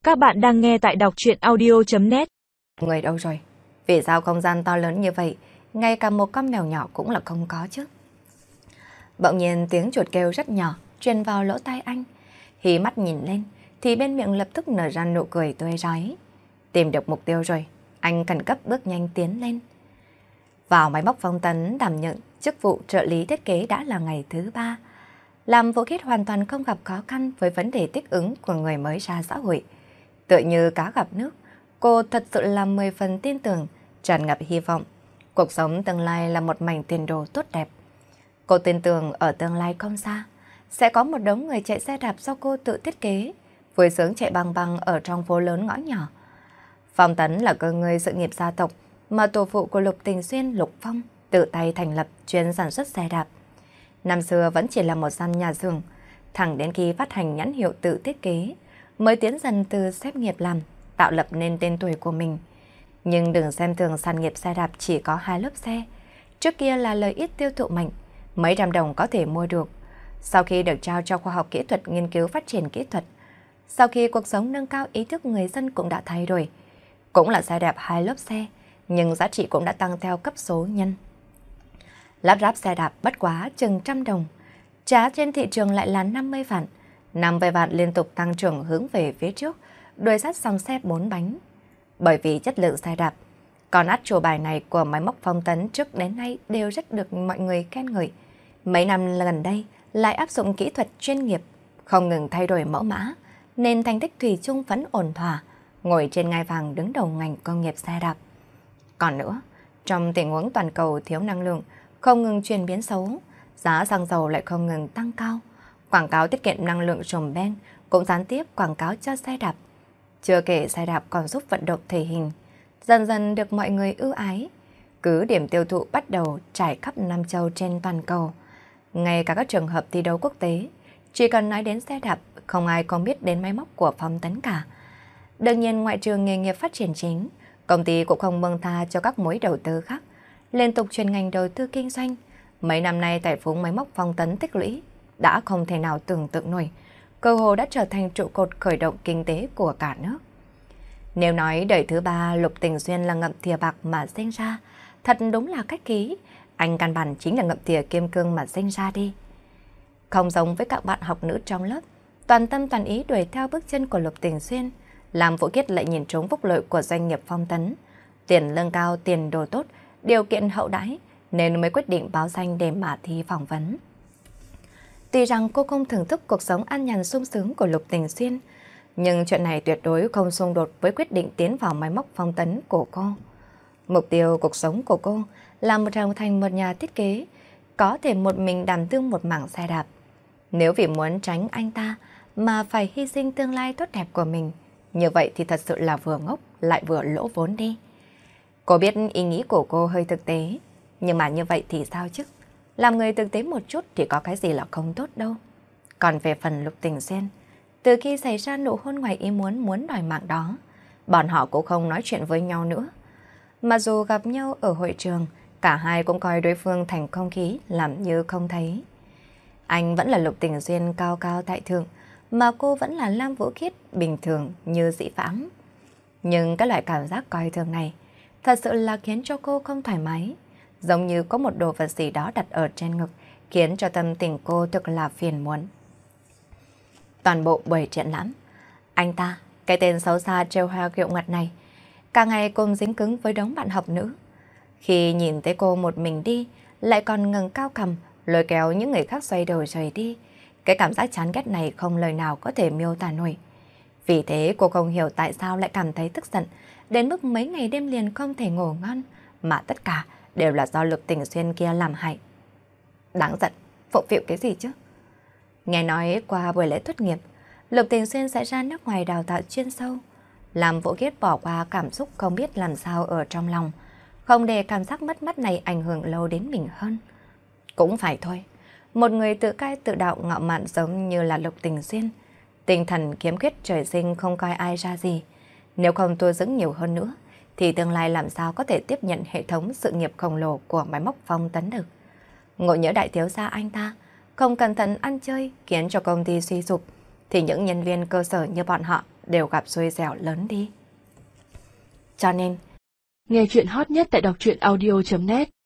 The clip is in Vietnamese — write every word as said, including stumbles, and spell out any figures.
Các bạn đang nghe tại đọc truyện audio chấm net. Người đâu rồi? Vì sao không gian to lớn như vậy, ngay cả một con mèo nhỏ cũng là không có chứ? Bỗng nhiên tiếng chuột kêu rất nhỏ, truyền vào lỗ tai anh. Khi mắt nhìn lên, thì bên miệng lập tức nở ra nụ cười tươi rói. Tìm được mục tiêu rồi, anh khẩn cấp bước nhanh tiến lên. Vào máy móc phong tấn đảm nhận chức vụ trợ lý thiết kế đã là ngày thứ ba. Làm Vũ Khiết hoàn toàn không gặp khó khăn với vấn đề thích ứng của người mới ra xã hội. Tựa như cá gặp nước, cô thật sự là mười phần tin tưởng, tràn ngập hy vọng. Cuộc sống tương lai là một mảnh tiền đồ tốt đẹp. Cô tin tưởng ở tương lai không xa, sẽ có một đống người chạy xe đạp do cô tự thiết kế, vui sướng chạy băng băng ở trong phố lớn ngõ nhỏ. Phong Tấn là cơ ngơi sự nghiệp gia tộc mà tổ phụ của Lục Tình Xuyên, Lục Phong tự tay thành lập chuyên sản xuất xe đạp. Năm xưa vẫn chỉ là một gian nhà xưởng, thẳng đến khi phát hành nhãn hiệu tự thiết kế, mới tiến dần từ xếp nghiệp làm, tạo lập nên tên tuổi của mình. Nhưng đừng xem thường sản nghiệp xe đạp chỉ có hai lớp xe. Trước kia là lợi ích tiêu thụ mạnh, mấy trăm đồng có thể mua được. Sau khi được trao cho khoa học kỹ thuật nghiên cứu phát triển kỹ thuật, sau khi cuộc sống nâng cao, ý thức người dân cũng đã thay đổi. Cũng là xe đạp hai lớp xe, nhưng giá trị cũng đã tăng theo cấp số nhân. Lắp ráp xe đạp bất quá chừng trăm đồng, giá trên thị trường lại là năm mươi vạn. năm mươi vạn liên tục tăng trưởng hướng về phía trước, đuổi sát dòng xe bốn bánh. Bởi vì chất lượng xe đạp, con át chủ bài này của máy móc Phong Tấn trước đến nay đều rất được mọi người khen ngợi. Mấy năm gần đây lại áp dụng kỹ thuật chuyên nghiệp, không ngừng thay đổi mẫu mã, nên thành tích thủy chung vẫn ổn thỏa, ngồi trên ngai vàng đứng đầu ngành công nghiệp xe đạp. Còn nữa, trong tình huống toàn cầu thiếu năng lượng, không ngừng chuyển biến xấu, giá xăng dầu lại không ngừng tăng cao. Quảng cáo tiết kiệm năng lượng trùm ben cũng gián tiếp quảng cáo cho xe đạp. Chưa kể xe đạp còn giúp vận động thể hình, dần dần được mọi người ưu ái. Cứ điểm tiêu thụ bắt đầu trải khắp Nam Châu trên toàn cầu. Ngay cả các trường hợp thi đấu quốc tế, chỉ cần nói đến xe đạp, không ai không biết đến máy móc của Phong Tấn cả. Đương nhiên ngoại trừ nghề nghiệp phát triển chính, công ty cũng không buông tha cho các mối đầu tư khác, liên tục chuyển ngành đầu tư kinh doanh. Mấy năm nay tài phú máy móc Phong Tấn tích lũy đã không thể nào tưởng tượng nổi, cơ hồ đã trở thành trụ cột khởi động kinh tế của cả nước. Nếu nói đời thứ ba Lục Tình Xuyên là ngậm thìa bạc mà sinh ra, thật đúng là cách ký, anh căn bản chính là ngậm thìa kim cương mà sinh ra đi. Không giống với các bạn học nữ trong lớp, toàn tâm toàn ý đuổi theo bước chân của Lục Tình Xuyên, làm Vũ Khiết lại nhìn trúng phúc lợi của doanh nghiệp Phong Tấn, tiền lương cao, tiền đồ tốt, điều kiện hậu đãi, nên mới quyết định báo danh để mà thi phỏng vấn. Tuy rằng cô không thưởng thức cuộc sống an nhàn sung sướng của Lục Tình Xuyên, nhưng chuyện này tuyệt đối không xung đột với quyết định tiến vào máy móc Phong Tấn của cô. Mục tiêu cuộc sống của cô là một trở thành một nhà thiết kế, có thể một mình đảm đương một mảng xe đạp. Nếu vì muốn tránh anh ta mà phải hy sinh tương lai tốt đẹp của mình, như vậy thì thật sự là vừa ngốc lại vừa lỗ vốn đi. Cô biết ý nghĩ của cô hơi thực tế, nhưng mà như vậy thì sao chứ? Làm người thực tế một chút thì có cái gì là không tốt đâu. Còn về phần Lục Tình Xuyên, từ khi xảy ra nụ hôn ngoài ý muốn muốn đòi mạng đó, bọn họ cũng không nói chuyện với nhau nữa. Mà dù gặp nhau ở hội trường, cả hai cũng coi đối phương thành không khí làm như không thấy. Anh vẫn là Lục Tình Xuyên cao cao tại thượng, mà cô vẫn là Lam Vũ Khiết bình thường như dĩ vãng. Nhưng cái loại cảm giác coi thường này thật sự là khiến cho cô không thoải mái, giống như có một đồ vật gì đó đặt ở trên ngực, khiến cho tâm tình cô thực là phiền muộn. Toàn bộ buổi triển lãm, anh ta, cái tên xấu xa trêu hoa kiệu ngặt này, cả ngày cùng dính cứng với đống bạn học nữ. Khi nhìn thấy cô một mình đi, lại còn ngẩng cao cằm, lôi kéo những người khác xoay đầu rời đi. Cái cảm giác chán ghét này không lời nào có thể miêu tả nổi. Vì thế cô không hiểu tại sao lại cảm thấy tức giận, đến mức mấy ngày đêm liền không thể ngủ ngon, mà tất cả đều là do Lục Tình Xuyên kia làm hại. Đáng giận, phụng phịu cái gì chứ? Nghe nói qua buổi lễ tốt nghiệp, Lục Tình Xuyên sẽ ra nước ngoài đào tạo chuyên sâu, làm Vũ Khiết bỏ qua cảm xúc không biết làm sao ở trong lòng, không để cảm giác mất mát này ảnh hưởng lâu đến mình hơn. Cũng phải thôi, một người tự cai tự đạo ngạo mạn giống như là Lục Tình Xuyên, tinh thần khiếm khuyết trời sinh không coi ai ra gì. Nếu không tu dưỡng nhiều hơn nữa, thì tương lai làm sao có thể tiếp nhận hệ thống sự nghiệp khổng lồ của máy móc Phong Tấn được. Ngộ nhỡ đại thiếu gia anh ta không cẩn thận ăn chơi khiến cho công ty suy sụp, thì những nhân viên cơ sở như bọn họ đều gặp xui xẻo lớn đi. Cho nên, nghe chuyện hot nhất tại đọc truyện audio chấm net